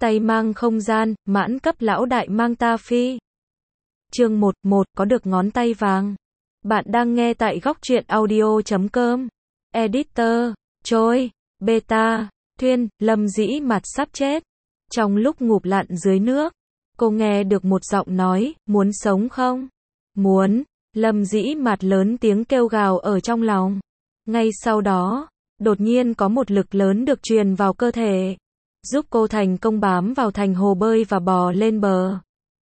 Tay mang không gian, mãn cấp lão đại mang ta phi. Chương 11, có được ngón tay vàng. Bạn đang nghe tại góc truyện audio.com. Editor, Trôi, Beta, Thuyên, Lâm Dĩ Mạt sắp chết. Trong lúc ngụp lặn dưới nước, cô nghe được một giọng nói, muốn sống không? Muốn. Lâm Dĩ Mạt lớn tiếng kêu gào ở trong lòng. Ngay sau đó, đột nhiên có một lực lớn được truyền vào cơ thể, giúp cô thành công bám vào thành hồ bơi và bò lên bờ.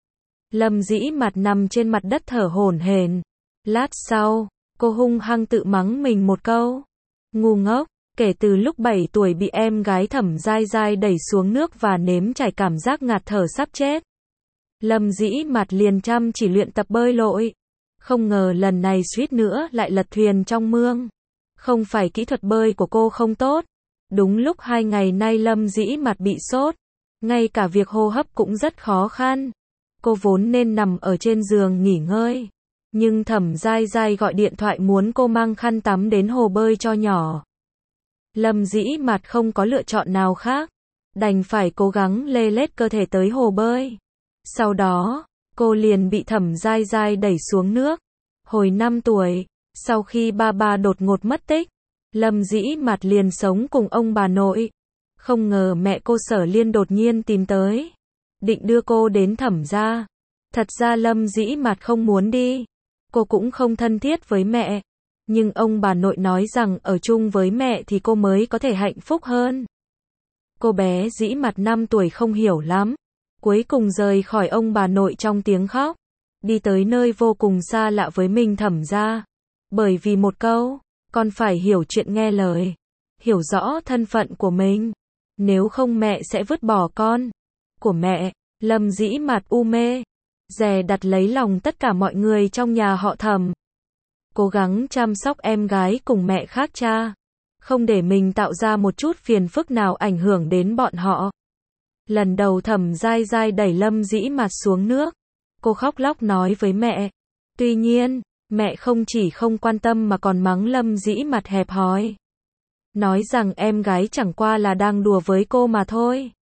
Lâm Dĩ Mạt nằm trên mặt đất thở hổn hển. Lát sau, cô hung hăng tự mắng mình một câu. Ngu ngốc, kể từ lúc 7 tuổi bị em gái Thẩm Giai Giai đẩy xuống nước và nếm trải cảm giác ngạt thở sắp chết, Lâm Dĩ Mạt liền chăm chỉ luyện tập bơi lội. Không ngờ lần này suýt nữa lại lật thuyền trong mương. Không phải kỹ thuật bơi của cô không tốt. Đúng lúc 2 ngày nay Lâm Dĩ Mạt bị sốt, ngay cả việc hô hấp cũng rất khó khăn. Cô vốn nên nằm ở trên giường nghỉ ngơi, nhưng Thẩm Giai Giai gọi điện thoại muốn cô mang khăn tắm đến hồ bơi cho nhỏ. Lâm Dĩ Mạt không có lựa chọn nào khác, đành phải cố gắng lê lết cơ thể tới hồ bơi. Sau đó, cô liền bị Thẩm Giai Giai đẩy xuống nước. Hồi 5 tuổi, sau khi ba đột ngột mất tích, Lâm Dĩ Mạt liền sống cùng ông bà nội. Không ngờ mẹ cô Sở Liên đột nhiên tìm tới, định đưa cô đến Thẩm gia. Thật ra Lâm Dĩ Mạt không muốn đi, cô cũng không thân thiết với mẹ, nhưng ông bà nội nói rằng ở chung với mẹ thì cô mới có thể hạnh phúc hơn. Cô bé Dĩ Mạt 5 tuổi không hiểu lắm, cuối cùng rời khỏi ông bà nội trong tiếng khóc, đi tới nơi vô cùng xa lạ với mình, Thẩm gia. Bởi vì một câu, con phải hiểu chuyện nghe lời, hiểu rõ thân phận của mình, nếu không mẹ sẽ vứt bỏ con. Của mẹ, Lâm Dĩ Mạt u mê, dè đặt lấy lòng tất cả mọi người trong nhà họ Thẩm. Cố gắng chăm sóc em gái cùng mẹ khác cha, không để mình tạo ra một chút phiền phức nào ảnh hưởng đến bọn họ. Lần đầu Thẩm Giai Giai đẩy Lâm Dĩ Mạt xuống nước, cô khóc lóc nói với mẹ. Tuy nhiên, mẹ không chỉ không quan tâm mà còn mắng Lâm Dĩ Mạt hẹp hòi, nói rằng em gái chẳng qua là đang đùa với cô mà thôi.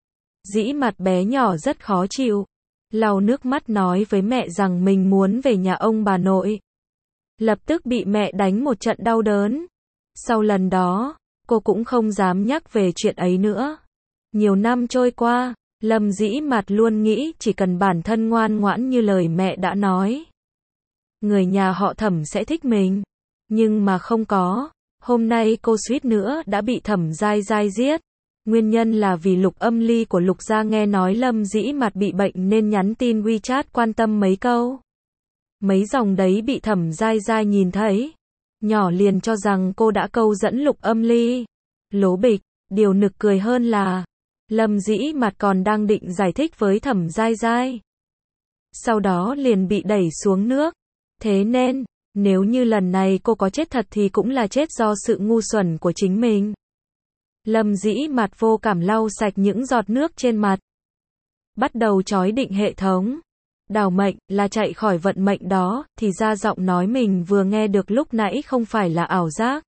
Dĩ Mạt bé nhỏ rất khó chịu, lau nước mắt nói với mẹ rằng mình muốn về nhà ông bà nội. Lập tức bị mẹ đánh một trận đau đớn. Sau lần đó, cô cũng không dám nhắc về chuyện ấy nữa. Nhiều năm trôi qua, Lâm Dĩ Mạt luôn nghĩ chỉ cần bản thân ngoan ngoãn như lời mẹ đã nói, người nhà họ Thẩm sẽ thích mình. Nhưng mà không có. Hôm nay cô suýt nữa đã bị Thẩm Giai Giai giết. Nguyên nhân là vì Lục Âm Ly của Lục gia nghe nói Lâm Dĩ Mạt bị bệnh nên nhắn tin WeChat quan tâm mấy câu. Mấy dòng đấy bị Thẩm Giai Giai nhìn thấy, nhỏ liền cho rằng cô đã câu dẫn Lục Âm Ly. Lố bịch, điều nực cười hơn là Lâm Dĩ Mạt còn đang định giải thích với Thẩm Giai Giai, sau đó liền bị đẩy xuống nước. Thế nên, nếu như lần này cô có chết thật thì cũng là chết do sự ngu xuẩn của chính mình. Lâm Dĩ Mạt vô cảm lau sạch những giọt nước trên mặt, bắt đầu chói định hệ thống. Đảo mệnh là chạy khỏi vận mệnh đó, thì ra giọng nói mình vừa nghe được lúc nãy không phải là ảo giác.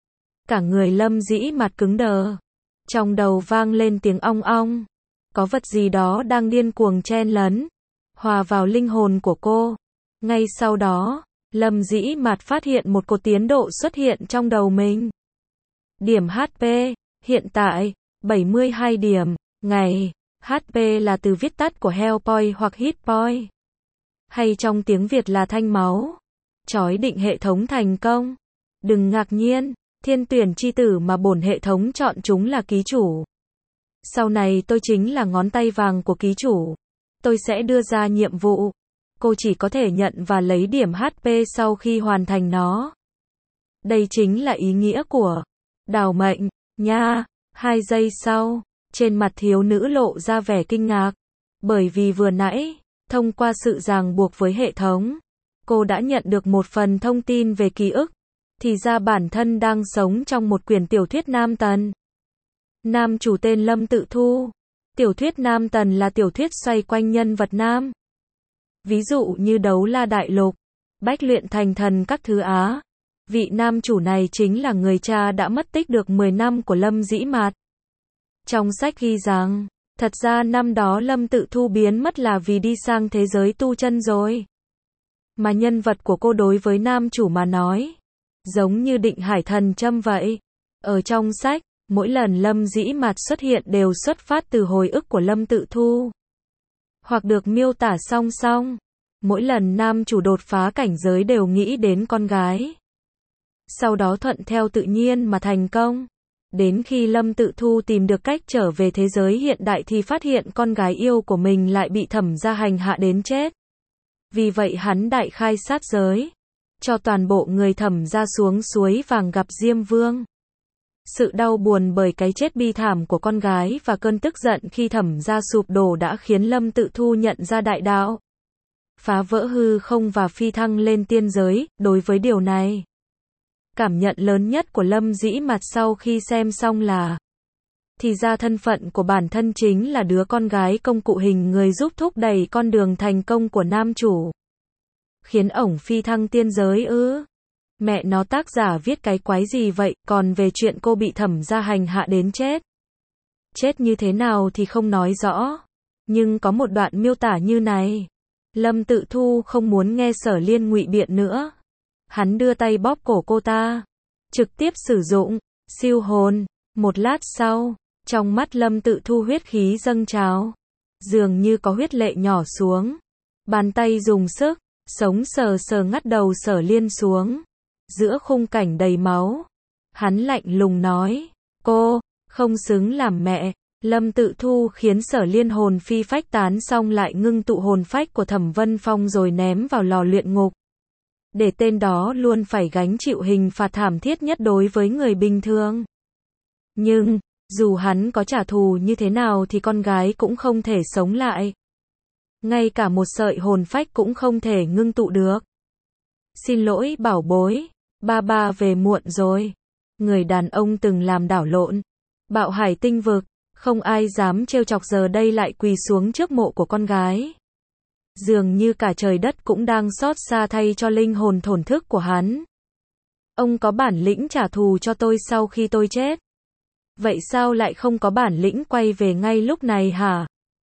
Cả người Lâm Dĩ Mạt cứng đờ, trong đầu vang lên tiếng ong ong. Có vật gì đó đang điên cuồng chen lấn, hòa vào linh hồn của cô. Ngay sau đó, Lâm Dĩ Mạt phát hiện một cột tiến độ xuất hiện trong đầu mình. Điểm HP, hiện tại, 72 điểm. Ngày, HP là từ viết tắt của Health Point hoặc Hit Point, hay trong tiếng Việt là thanh máu. Chói định hệ thống thành công. Đừng ngạc nhiên, thiên tuyển chi tử mà bổn hệ thống chọn chúng là ký chủ. Sau này tôi chính là ngón tay vàng của ký chủ. Tôi sẽ đưa ra nhiệm vụ. Cô chỉ có thể nhận và lấy điểm HP sau khi hoàn thành nó. Đây chính là ý nghĩa của đảo mệnh, nha. 2 giây sau, trên mặt thiếu nữ lộ ra vẻ kinh ngạc. Bởi vì vừa nãy, thông qua sự ràng buộc với hệ thống, cô đã nhận được một phần thông tin về ký ức. Thì ra bản thân đang sống trong một quyển tiểu thuyết nam tần. Nam chủ tên Lâm Tự Thu. Tiểu thuyết nam tần là tiểu thuyết xoay quanh nhân vật nam. Ví dụ như Đấu La Đại Lục, Bách Luyện Thành Thần các thứ á. Vị nam chủ này chính là người cha đã mất tích được 10 năm của Lâm Dĩ Mạt. Trong sách ghi rằng, Thật ra năm đó Lâm Tự Thu biến mất là vì đi sang thế giới tu chân rồi. Mà nhân vật của cô đối với nam chủ mà nói, giống như Định Hải Thần Châm vậy. Ở trong sách, mỗi lần Lâm Dĩ Mạt xuất hiện đều xuất phát từ hồi ức của Lâm Tự Thu. Hoặc được miêu tả song song. Mỗi lần nam chủ đột phá cảnh giới đều nghĩ đến con gái. Sau đó thuận theo tự nhiên mà thành công. Đến khi Lâm Tự Thu tìm được cách trở về thế giới hiện đại thì phát hiện con gái yêu của mình lại bị Thẩm gia hành hạ đến chết. Vì vậy hắn đại khai sát giới, cho toàn bộ người Thẩm gia xuống suối vàng gặp Diêm Vương. Sự đau buồn bởi cái chết bi thảm của con gái và cơn tức giận khi Thẩm gia sụp đổ đã khiến Lâm Tự Thu nhận ra đại đạo, phá vỡ hư không và phi thăng lên tiên giới. Đối với điều này, cảm nhận lớn nhất của Lâm Dĩ Mạt sau khi xem xong là, thì ra thân phận của bản thân chính là đứa con gái công cụ hình người giúp thúc đẩy con đường thành công của nam chủ. Khiến ổng phi thăng tiên giới ư? Mẹ nó, tác giả viết cái quái gì vậy? Còn về chuyện cô bị Thẩm gia hành hạ đến chết, chết như thế nào thì không nói rõ. Nhưng có một đoạn miêu tả như này. Lâm Tự Thu không muốn nghe Sở Liên ngụy biện nữa. Hắn đưa tay bóp cổ cô ta, trực tiếp sử dụng siêu hồn. Một lát sau, trong mắt Lâm Tự Thu huyết khí dâng trào, dường như có huyết lệ nhỏ xuống. Bàn tay dùng sức, sống sờ sờ ngắt đầu Sở Liên xuống. Giữa khung cảnh đầy máu, hắn lạnh lùng nói, cô không xứng làm mẹ. Lâm Tự Thu khiến Sở Liên hồn phi phách tán xong lại ngưng tụ hồn phách của Thẩm Vân Phong rồi ném vào lò luyện ngục. Để tên đó luôn phải gánh chịu hình phạt thảm thiết nhất đối với người bình thường. Nhưng, dù hắn có trả thù như thế nào thì con gái cũng không thể sống lại. Ngay cả một sợi hồn phách cũng không thể ngưng tụ được. Xin lỗi bảo bối, ba về muộn rồi. Người đàn ông từng làm đảo lộn Bạo Hải tinh vực, không ai dám trêu chọc giờ đây lại quỳ xuống trước mộ của con gái. Dường như cả trời đất cũng đang xót xa thay cho linh hồn thổn thức của hắn. Ông có bản lĩnh trả thù cho tôi sau khi tôi chết. Vậy sao lại không có bản lĩnh quay về ngay lúc này hả?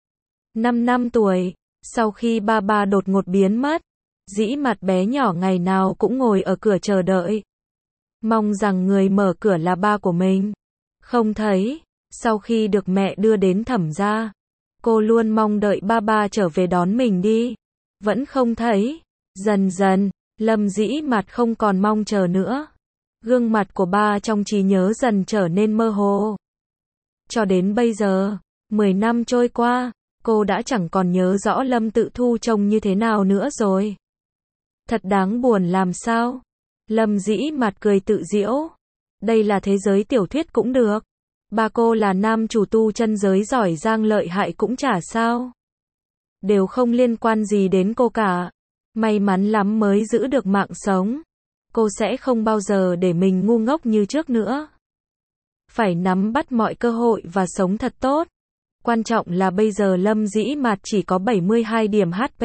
5 năm tuổi, sau khi ba đột ngột biến mất, Dĩ Mạt bé nhỏ ngày nào cũng ngồi ở cửa chờ đợi. Mong rằng người mở cửa là ba của mình. Không thấy. Sau khi được mẹ đưa đến Thẩm gia, cô luôn mong đợi ba trở về đón mình đi. Vẫn không thấy. Dần dần, Lâm Dĩ Mạt không còn mong chờ nữa. Gương mặt của ba trong trí nhớ dần trở nên mơ hồ. Cho đến bây giờ, 10 năm trôi qua, cô đã chẳng còn nhớ rõ Lâm Tự Thu trông như thế nào nữa rồi. Thật đáng buồn làm sao? Lâm Dĩ Mạt cười tự giễu. Đây là thế giới tiểu thuyết cũng được. Ba cô là nam chủ tu chân giới giỏi giang lợi hại cũng chả sao. Đều không liên quan gì đến cô cả. May mắn lắm mới giữ được mạng sống. Cô sẽ không bao giờ để mình ngu ngốc như trước nữa. Phải nắm bắt mọi cơ hội và sống thật tốt. Quan trọng là bây giờ Lâm Dĩ Mạt chỉ có 72 điểm HP.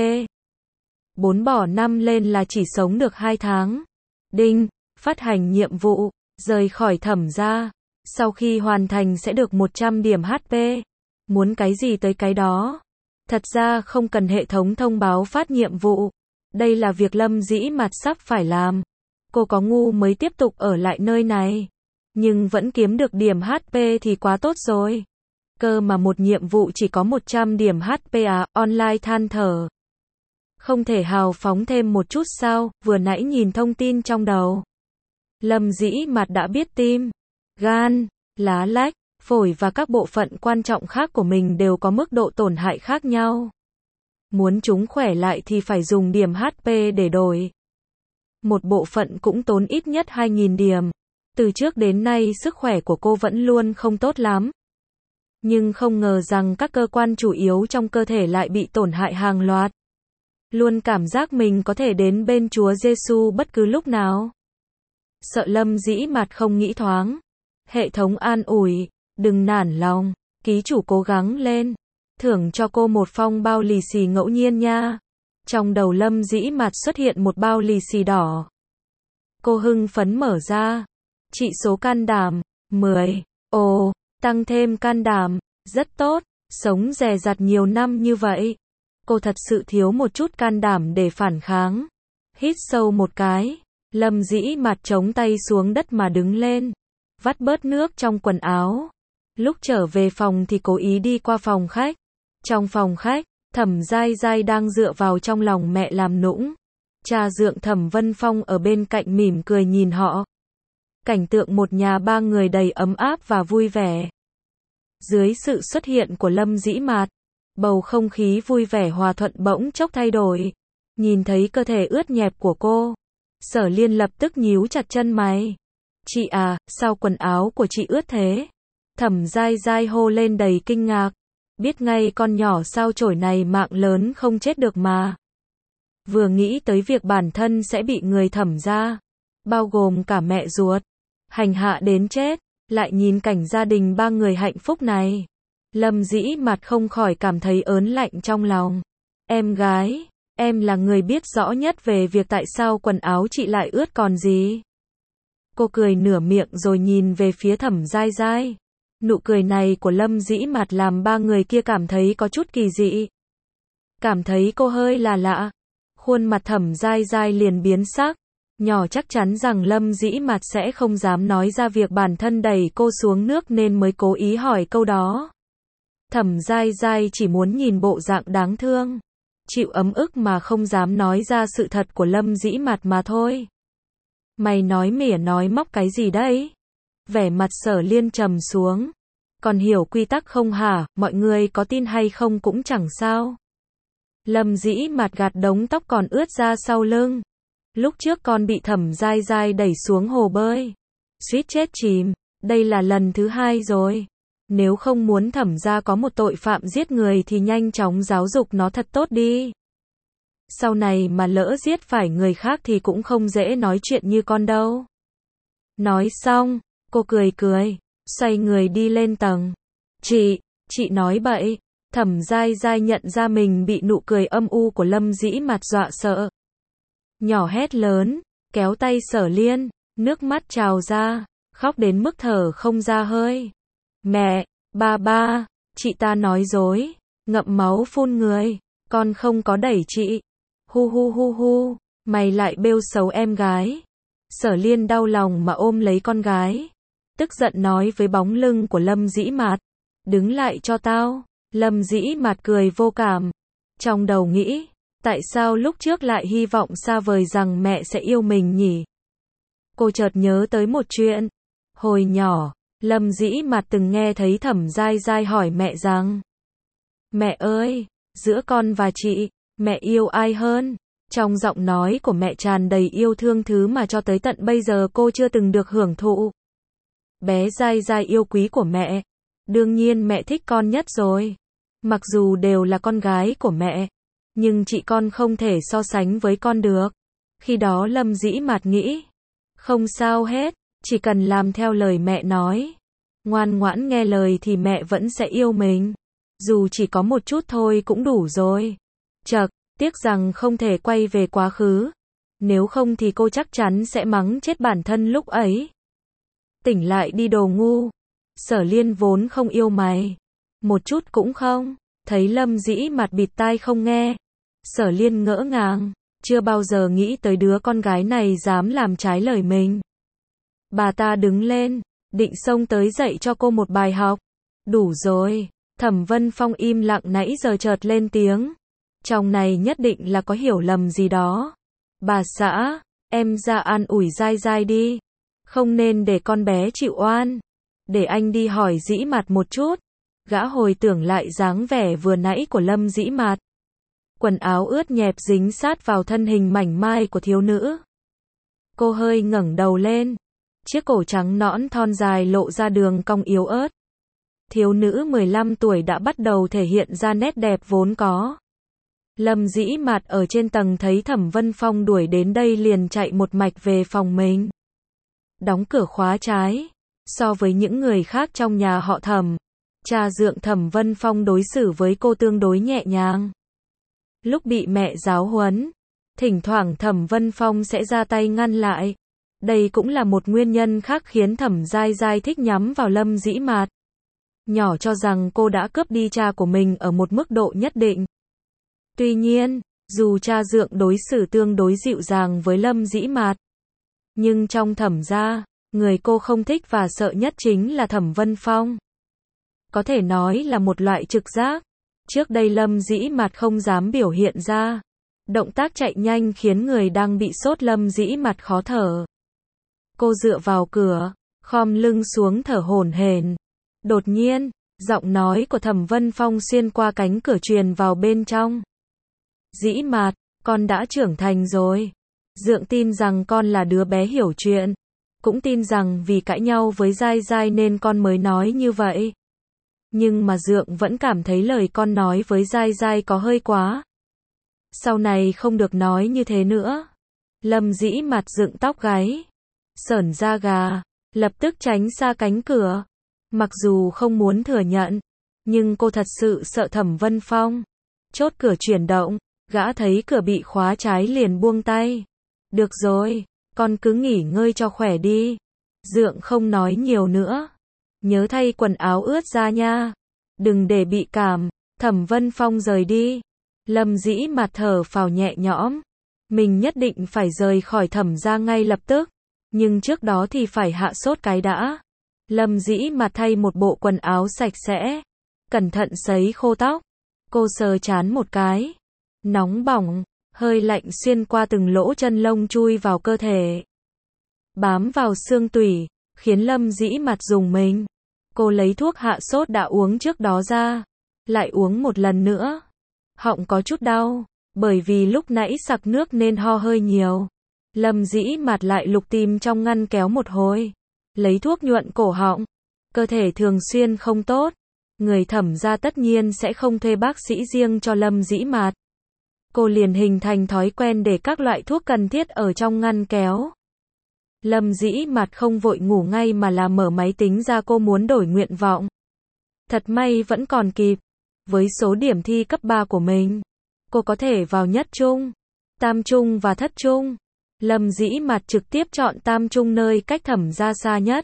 4 bỏ 5 lên là chỉ sống được 2 tháng. Đinh, phát hành nhiệm vụ, rời khỏi Thẩm gia. Sau khi hoàn thành sẽ được 100 điểm HP. Muốn cái gì tới cái đó. Thật ra không cần hệ thống thông báo phát nhiệm vụ. Đây là việc Lâm Dĩ Mạt sắp phải làm. Cô có ngu mới tiếp tục ở lại nơi này. Nhưng vẫn kiếm được điểm HP thì quá tốt rồi. Cơ mà một nhiệm vụ chỉ có 100 điểm HP à, online than thở. Không thể hào phóng thêm một chút sao, vừa nãy nhìn thông tin trong đầu. Lâm Dĩ Mạt đã biết tim, gan, lá lách, phổi và các bộ phận quan trọng khác của mình đều có mức độ tổn hại khác nhau. Muốn chúng khỏe lại thì phải dùng điểm HP để đổi. Một bộ phận cũng tốn ít nhất 2.000 điểm. Từ trước đến nay sức khỏe của cô vẫn luôn không tốt lắm. Nhưng không ngờ rằng các cơ quan chủ yếu trong cơ thể lại bị tổn hại hàng loạt. Luôn cảm giác mình có thể đến bên Chúa Giêsu bất cứ lúc nào. Sợ Lâm Dĩ Mạt không nghĩ thoáng. Hệ thống an ủi, đừng nản lòng, ký chủ cố gắng lên. Thưởng cho cô một phong bao lì xì ngẫu nhiên nha. Trong đầu Lâm Dĩ Mạt xuất hiện một bao lì xì đỏ. Cô hưng phấn mở ra. Chỉ số can đảm, 10. Ồ, tăng thêm can đảm, rất tốt. Sống dè dặt nhiều năm như vậy, cô thật sự thiếu một chút can đảm để phản kháng. Hít sâu một cái, Lâm Dĩ Mạt chống tay xuống đất mà đứng lên, vắt bớt nước trong quần áo. Lúc trở về phòng thì cố ý đi qua phòng khách. Trong phòng khách, Thẩm Giai Giai đang dựa vào trong lòng mẹ làm nũng. Cha dượng Thẩm Vân Phong ở bên cạnh mỉm cười nhìn họ. Cảnh tượng một nhà ba người đầy ấm áp và vui vẻ. Dưới sự xuất hiện của Lâm Dĩ Mạt, bầu không khí vui vẻ hòa thuận bỗng chốc thay đổi. Nhìn thấy cơ thể ướt nhẹp của cô, Sở Liên lập tức nhíu chặt chân mày. Chị à, sao quần áo của chị ướt thế? Thẩm Giai Giai hô lên đầy kinh ngạc. Biết ngay con nhỏ sao chổi này mạng lớn không chết được mà. Vừa nghĩ tới việc bản thân sẽ bị người Thẩm gia, bao gồm cả mẹ ruột, hành hạ đến chết, lại nhìn cảnh gia đình ba người hạnh phúc này. Lâm Dĩ Mạt không khỏi cảm thấy ớn lạnh trong lòng. Em gái, em là người biết rõ nhất về việc tại sao quần áo chị lại ướt còn gì. Cô cười nửa miệng rồi nhìn về phía Thẩm Giai Giai. Nụ cười này của Lâm Dĩ Mạt làm ba người kia cảm thấy có chút kỳ dị. Cảm thấy cô hơi là lạ. Khuôn mặt Thẩm Giai Giai liền biến sắc. Nhỏ chắc chắn rằng Lâm Dĩ Mạt sẽ không dám nói ra việc bản thân đẩy cô xuống nước nên mới cố ý hỏi câu đó. Thẩm Giai Giai chỉ muốn nhìn bộ dạng đáng thương, chịu ấm ức mà không dám nói ra sự thật của Lâm Dĩ Mạt mà thôi. Mày nói mỉa nói móc cái gì đấy? Vẻ mặt Sở Liên trầm xuống. Còn hiểu quy tắc không hả, mọi người có tin hay không cũng chẳng sao. Lâm Dĩ Mạt gạt đống tóc còn ướt ra sau lưng. Lúc trước con bị Thẩm Giai Giai đẩy xuống hồ bơi, suýt chết chìm, đây là lần thứ 2 rồi. Nếu không muốn Thẩm gia có một tội phạm giết người thì nhanh chóng giáo dục nó thật tốt đi. Sau này mà lỡ giết phải người khác thì cũng không dễ nói chuyện như con đâu. Nói xong, cô cười cười, xoay người đi lên tầng. Chị nói bậy. Thẩm Giai Giai nhận ra mình bị nụ cười âm u của Lâm Dĩ Mạt dọa sợ. Nhỏ hét lớn, kéo tay Sở Liên, nước mắt trào ra, khóc đến mức thở không ra hơi. Mẹ, ba, chị ta nói dối, ngậm máu phun người, con không có đẩy chị. Hu, mày lại bêu xấu em gái. Sở Liên đau lòng mà ôm lấy con gái, tức giận nói với bóng lưng của Lâm Dĩ Mạt. Đứng lại cho tao. Lâm Dĩ Mạt cười vô cảm. Trong đầu nghĩ, tại sao lúc trước lại hy vọng xa vời rằng mẹ sẽ yêu mình nhỉ? Cô chợt nhớ tới một chuyện. Hồi nhỏ, Lâm Dĩ Mạt từng nghe thấy Thẩm Giai Giai hỏi mẹ rằng: Mẹ ơi, giữa con và chị, mẹ yêu ai hơn? Trong giọng nói của mẹ tràn đầy yêu thương, thứ mà cho tới tận bây giờ cô chưa từng được hưởng thụ. Bé Giai Giai yêu quý của mẹ. Đương nhiên mẹ thích con nhất rồi. Mặc dù đều là con gái của mẹ, nhưng chị con không thể so sánh với con được. Khi đó Lâm Dĩ Mạt nghĩ, không sao hết, chỉ cần làm theo lời mẹ nói, ngoan ngoãn nghe lời thì mẹ vẫn sẽ yêu mình. Dù chỉ có một chút thôi cũng đủ rồi. Chậc, tiếc rằng không thể quay về quá khứ. Nếu không thì cô chắc chắn sẽ mắng chết bản thân lúc ấy. Tỉnh lại đi đồ ngu. Sở Liên vốn không yêu mày. Một chút cũng không. Thấy Lâm Dĩ Mạt bịt tai không nghe. Sở Liên ngỡ ngàng. Chưa bao giờ nghĩ tới đứa con gái này dám làm trái lời mình. Bà ta đứng lên, định xông tới dạy cho cô một bài học. Đủ rồi. Thẩm Vân Phong im lặng nãy giờ chợt lên tiếng. Trong này nhất định là có hiểu lầm gì đó. Bà xã, em ra an ủi Giai Giai đi. Không nên để con bé chịu oan. Để anh đi hỏi Dĩ Mạt một chút. Gã hồi tưởng lại dáng vẻ vừa nãy của Lâm Dĩ Mạt. Quần áo ướt nhẹp dính sát vào thân hình mảnh mai của thiếu nữ. Cô hơi ngẩng đầu lên. Chiếc cổ trắng nõn thon dài lộ ra đường cong yếu ớt. Thiếu nữ 15 tuổi đã bắt đầu thể hiện ra nét đẹp vốn có. Lâm Dĩ Mạt ở trên tầng thấy Thẩm Vân Phong đuổi đến đây liền chạy một mạch về phòng mình. Đóng cửa khóa trái. So với những người khác trong nhà họ Thẩm, cha dượng Thẩm Vân Phong đối xử với cô tương đối nhẹ nhàng. Lúc bị mẹ giáo huấn, thỉnh thoảng Thẩm Vân Phong sẽ ra tay ngăn lại. Đây cũng là một nguyên nhân khác khiến Thẩm Giai Giai thích nhắm vào Lâm Dĩ Mạt. nhỏ cho rằng cô đã cướp đi cha của mình ở một mức độ nhất định. Tuy nhiên, dù cha Dượng đối xử tương đối dịu dàng với Lâm Dĩ Mạt, nhưng trong Thẩm gia, người cô không thích và sợ nhất chính là Thẩm Vân Phong. Có thể nói là một loại trực giác. Trước đây Lâm Dĩ Mạt không dám biểu hiện ra. Động tác chạy nhanh khiến người đang bị sốt Lâm Dĩ Mạt khó thở. Cô dựa vào cửa, khom lưng xuống thở hổn hển. Đột nhiên, giọng nói của Thẩm Vân Phong xuyên qua cánh cửa truyền vào bên trong. Dĩ Mạt, con đã trưởng thành rồi. Dượng tin rằng con là đứa bé hiểu chuyện. Cũng tin rằng vì cãi nhau với Giai Giai nên con mới nói như vậy. Nhưng mà Dượng vẫn cảm thấy lời con nói với Giai Giai có hơi quá. Sau này không được nói như thế nữa. Lâm Dĩ Mạt dựng tóc gáy, sởn da gà, lập tức tránh xa cánh cửa. Mặc dù không muốn thừa nhận, nhưng cô thật sự sợ Thẩm Vân Phong. Chốt cửa chuyển động, gã thấy cửa bị khóa trái liền buông tay. Được rồi, con cứ nghỉ ngơi cho khỏe đi. Dượng không nói nhiều nữa. Nhớ thay quần áo ướt ra nha. Đừng để bị cảm. Thẩm Vân Phong rời đi. Lâm Dĩ Mạt thở phào nhẹ nhõm. Mình nhất định phải rời khỏi Thẩm gia ngay lập tức. Nhưng trước đó thì phải hạ sốt cái đã. Lâm Dĩ Mạt thay một bộ quần áo sạch sẽ. Cẩn thận sấy khô tóc. Cô sờ trán một cái. Nóng bỏng, hơi lạnh xuyên qua từng lỗ chân lông chui vào cơ thể. Bám vào xương tủy, khiến Lâm Dĩ Mạt rùng mình. Cô lấy thuốc hạ sốt đã uống trước đó ra. Lại uống một lần nữa. Họng có chút đau, bởi vì lúc nãy sặc nước nên ho hơi nhiều. Lâm Dĩ Mạt lại lục tìm trong ngăn kéo một hồi. Lấy thuốc nhuận cổ họng. Cơ thể thường xuyên không tốt. Người Thẩm gia tất nhiên sẽ không thuê bác sĩ riêng cho Lâm Dĩ Mạt. Cô liền hình thành thói quen để các loại thuốc cần thiết ở trong ngăn kéo. Lâm Dĩ Mạt không vội ngủ ngay mà là mở máy tính ra, cô muốn đổi nguyện vọng. Thật may vẫn còn kịp. Với số điểm thi cấp 3 của mình, cô có thể vào nhất trung, tam trung và thất trung. Lâm Dĩ Mạt trực tiếp chọn tam trung nơi cách Thẩm gia xa nhất.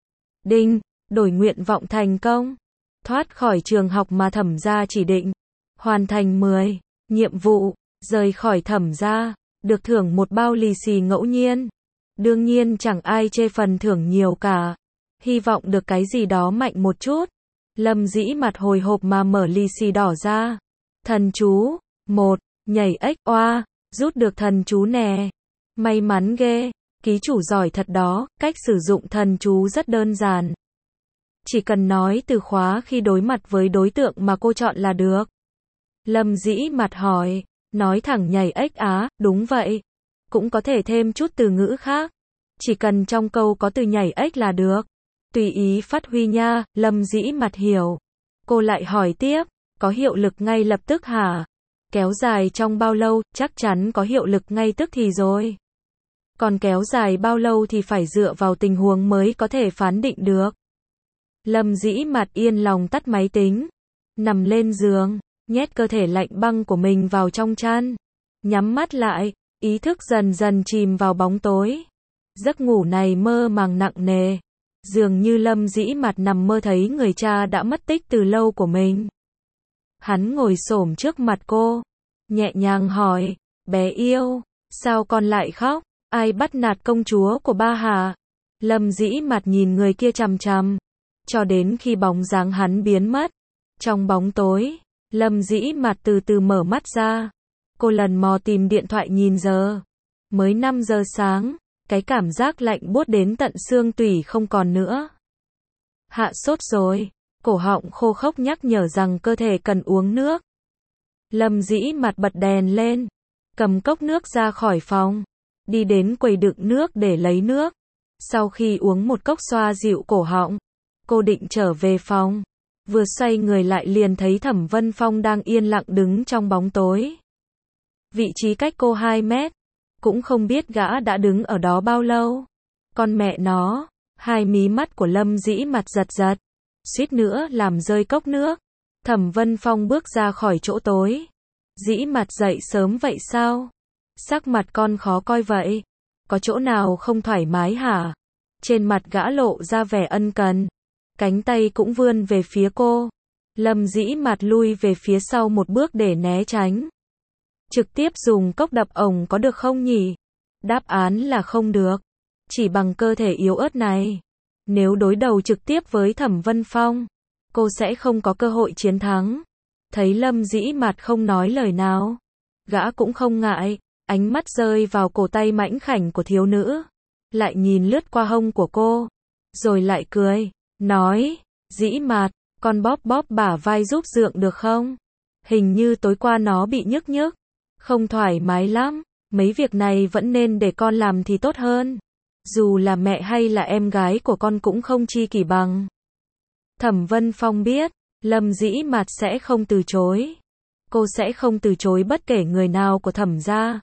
Đinh, đổi nguyện vọng thành công. Thoát khỏi trường học mà Thẩm gia chỉ định. Hoàn thành 10 nhiệm vụ, rời khỏi Thẩm gia, được thưởng một bao lì xì ngẫu nhiên. Đương nhiên chẳng ai chê phần thưởng nhiều cả. Hy vọng được cái gì đó mạnh một chút. Lâm Dĩ Mạt hồi hộp mà mở lì xì đỏ ra. Thần chú, 1, nhảy ếch oa, rút được thần chú nè. May mắn ghê, ký chủ giỏi thật đó, cách sử dụng thần chú rất đơn giản. Chỉ cần nói từ khóa khi đối mặt với đối tượng mà cô chọn là được. Lâm Dĩ Mạt hỏi, nói thẳng nhảy ếch á, đúng vậy. Cũng có thể thêm chút từ ngữ khác. Chỉ cần trong câu có từ nhảy ếch là được. Tùy ý phát huy nha, Lâm Dĩ Mạt hiểu. Cô lại hỏi tiếp, có hiệu lực ngay lập tức hả? Kéo dài trong bao lâu, chắc chắn có hiệu lực ngay tức thì rồi. Còn kéo dài bao lâu thì phải dựa vào tình huống mới có thể phán định được. Lâm Dĩ Mạt yên lòng tắt máy tính. Nằm lên giường, nhét cơ thể lạnh băng của mình vào trong chăn. Nhắm mắt lại, ý thức dần dần chìm vào bóng tối. Giấc ngủ này mơ màng nặng nề. Dường như Lâm Dĩ Mạt nằm mơ thấy người cha đã mất tích từ lâu của mình. Hắn ngồi xổm trước mặt cô, nhẹ nhàng hỏi, bé yêu, sao con lại khóc? Ai bắt nạt công chúa của ba hả? Lâm Dĩ Mạt nhìn người kia chằm chằm, cho đến khi bóng dáng hắn biến mất. Trong bóng tối, Lâm Dĩ Mạt từ từ mở mắt ra. Cô lần mò tìm điện thoại nhìn giờ. Mới 5 giờ sáng, cái cảm giác lạnh buốt đến tận xương tủy không còn nữa. Hạ sốt rồi, cổ họng khô khốc nhắc nhở rằng cơ thể cần uống nước. Lâm Dĩ Mạt bật đèn lên, cầm cốc nước ra khỏi phòng, đi đến quầy đựng nước để lấy nước. Sau khi uống một cốc xoa dịu cổ họng, cô định trở về phòng. Vừa xoay người lại liền thấy Thẩm Vân Phong đang yên lặng đứng trong bóng tối. Vị trí cách cô 2 mét. Cũng không biết gã đã đứng ở đó bao lâu. Con mẹ nó, hai mí mắt của Lâm Dĩ Mạt giật giật, suýt nữa làm rơi cốc nước. Thẩm Vân Phong bước ra khỏi chỗ tối. Dĩ Mạt dậy sớm vậy sao? Sắc mặt con khó coi vậy. Có chỗ nào không thoải mái hả? Trên mặt gã lộ ra vẻ ân cần. cánh tay cũng vươn về phía cô. Lâm Dĩ Mạt lui về phía sau một bước để né tránh. Trực tiếp dùng cốc đập ổng có được không nhỉ? Đáp án là không được. Chỉ bằng cơ thể yếu ớt này, nếu đối đầu trực tiếp với Thẩm Vân Phong, cô sẽ không có cơ hội chiến thắng. Thấy Lâm Dĩ Mạt không nói lời nào, gã cũng không ngại, ánh mắt rơi vào cổ tay mảnh khảnh của thiếu nữ, lại nhìn lướt qua hông của cô, rồi lại cười, nói, Dĩ Mạt, con bóp bóp bả vai giúp dượng được không? Hình như tối qua nó bị nhức nhức, không thoải mái lắm, mấy việc này vẫn nên để con làm thì tốt hơn. Dù là mẹ hay là em gái của con cũng không chi kỷ bằng. Thẩm Vân Phong biết, Lâm Dĩ Mạt sẽ không từ chối. Cô sẽ không từ chối bất kể người nào của Thẩm gia.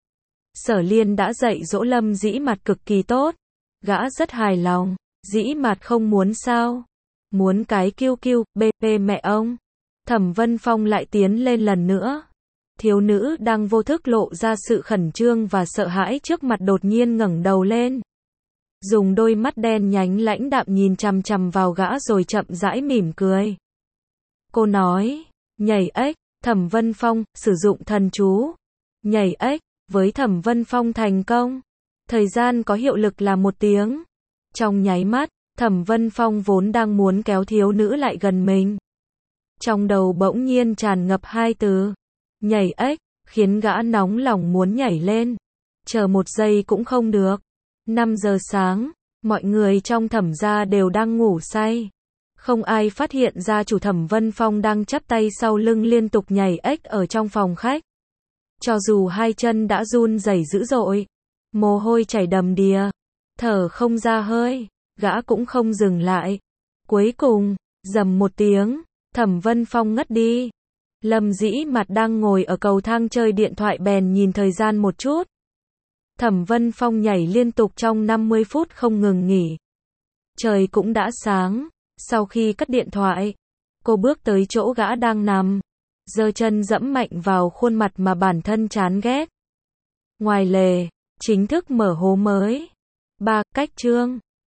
Sở Liên đã dạy dỗ Lâm Dĩ Mạt cực kỳ tốt. Gã rất hài lòng. Dĩ Mạt không muốn sao? Muốn cái kiêu kiêu, bê bê mẹ ông. Thẩm Vân Phong lại tiến lên lần nữa. Thiếu nữ đang vô thức lộ ra sự khẩn trương và sợ hãi trước mặt đột nhiên ngẩng đầu lên. Dùng đôi mắt đen nhánh lãnh đạm nhìn chằm chằm vào gã rồi chậm rãi mỉm cười. Cô nói, nhảy ếch, Thẩm Vân Phong, sử dụng thần chú. Nhảy ếch, với Thẩm Vân Phong thành công. Thời gian có hiệu lực là 1 tiếng. Trong nháy mắt, Thẩm Vân Phong vốn đang muốn kéo thiếu nữ lại gần mình. Trong đầu bỗng nhiên tràn ngập 2 từ. Nhảy ếch, khiến gã nóng lòng muốn nhảy lên. Chờ 1 giây cũng không được. 5 giờ sáng, mọi người trong Thẩm gia đều đang ngủ say. Không ai phát hiện ra chủ Thẩm Vân Phong đang chắp tay sau lưng liên tục nhảy ếch ở trong phòng khách. Cho dù 2 chân đã run rẩy dữ dội, mồ hôi chảy đầm đìa, thở không ra hơi, gã cũng không dừng lại. Cuối cùng, rầm 1 tiếng, Thẩm Vân Phong ngất đi. Lâm Dĩ Mạt đang ngồi ở cầu thang chơi điện thoại bèn nhìn thời gian một chút. Thẩm Vân Phong nhảy liên tục trong 50 phút không ngừng nghỉ. Trời cũng đã sáng. Sau khi cất điện thoại, cô bước tới chỗ gã đang nằm, giơ chân dẫm mạnh vào khuôn mặt mà bản thân chán ghét. Ngoài lề, chính thức mở hố mới. 3. Cách chương